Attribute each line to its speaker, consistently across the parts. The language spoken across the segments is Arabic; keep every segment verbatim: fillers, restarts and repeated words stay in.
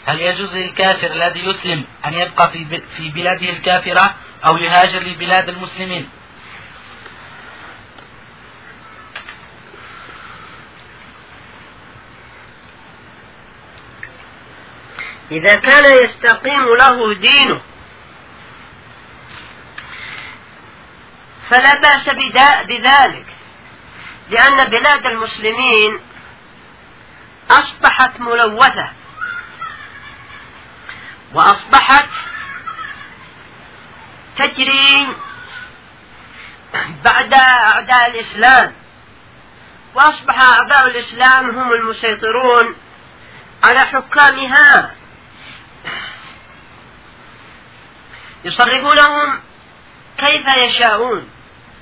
Speaker 1: هل يجوز للكافر الذي يسلم أن يبقى في في بلاده الكافرة أو يهاجر لبلاد المسلمين؟
Speaker 2: إذا كان يستقيم له دينه فلا بأس بذلك، لأن بلاد المسلمين أصبحت ملوثة وأصبحت تجري بعد أعداء الإسلام، وأصبح أعداء الإسلام هم المسيطرون على حكامها، يصرفونهم كيف يشاءون،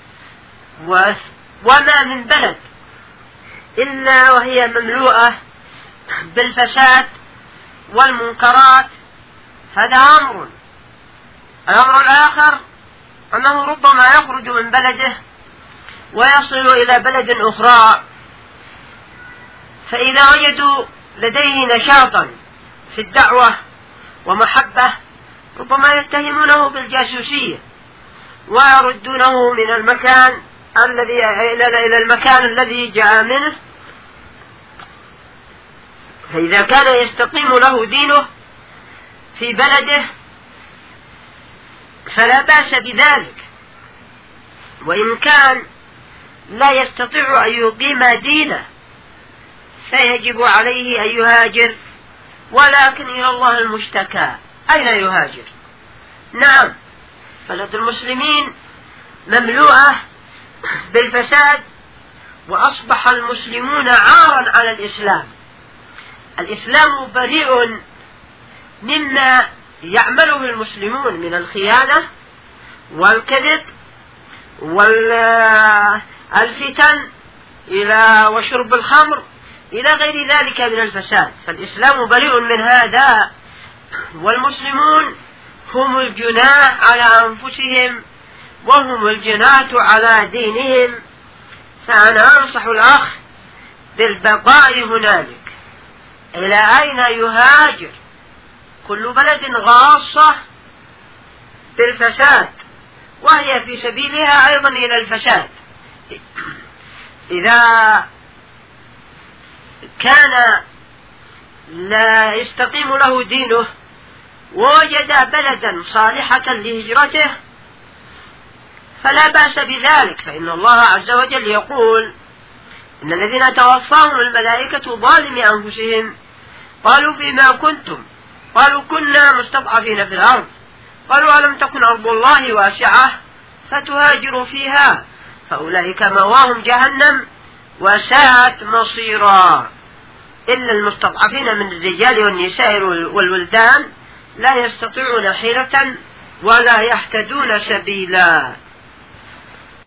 Speaker 2: وما من بلد إلا وهي مملوءة بالفساد والمنكرات. هذا أمر. الأمر الآخر أنه ربما يخرج من بلده ويصل إلى بلد أخرى، فإذا وجدوا لديه نشاطا في الدعوة ومحبة ربما يتهمونه بالجاسوسية ويردونه من المكان الذي إلى المكان الذي جاء منه. فإذا كان يستقيم له دينه في بلده فلا بأس بذلك، وإن كان لا يستطيع أن يقيم دينه فيجب عليه أن يهاجر، ولكن إلى الله المشتكى. أين يهاجر؟ نعم، بلد المسلمين مملوءة بالفساد، وأصبح المسلمون عارا على الإسلام. الإسلام بريء مما يعمله المسلمون من الخيانة والكذب والفتن إلى وشرب الخمر إلى غير ذلك من الفساد، فالإسلام بريء من هذا، والمسلمون هم الجناة على أنفسهم وهم الجناة على دينهم. فأنا أنصح الأخ بالبقاء هنالك. إلى أين يهاجر؟ كل بلد غاصة بالفساد وهي في سبيلها أيضا إلى الفساد. إذا كان لا يستقيم له دينه ووجد بلدا صالحة لهجرته فلا بأس بذلك، فإن الله عز وجل يقول: إن الذين توفاهم الملائكة ظالمي أنفسهم قالوا فيما كنتم؟ قالوا كنا مستضعفين في الأرض، قالوا ألم تكن أرض الله واسعة فتهاجروا فيها فأولئك مأواهم جهنم وساءت مصيرا، إلا المستضعفين من الرجال والنساء والولدان لا يستطيعون حيلة ولا يهتدون سبيلا.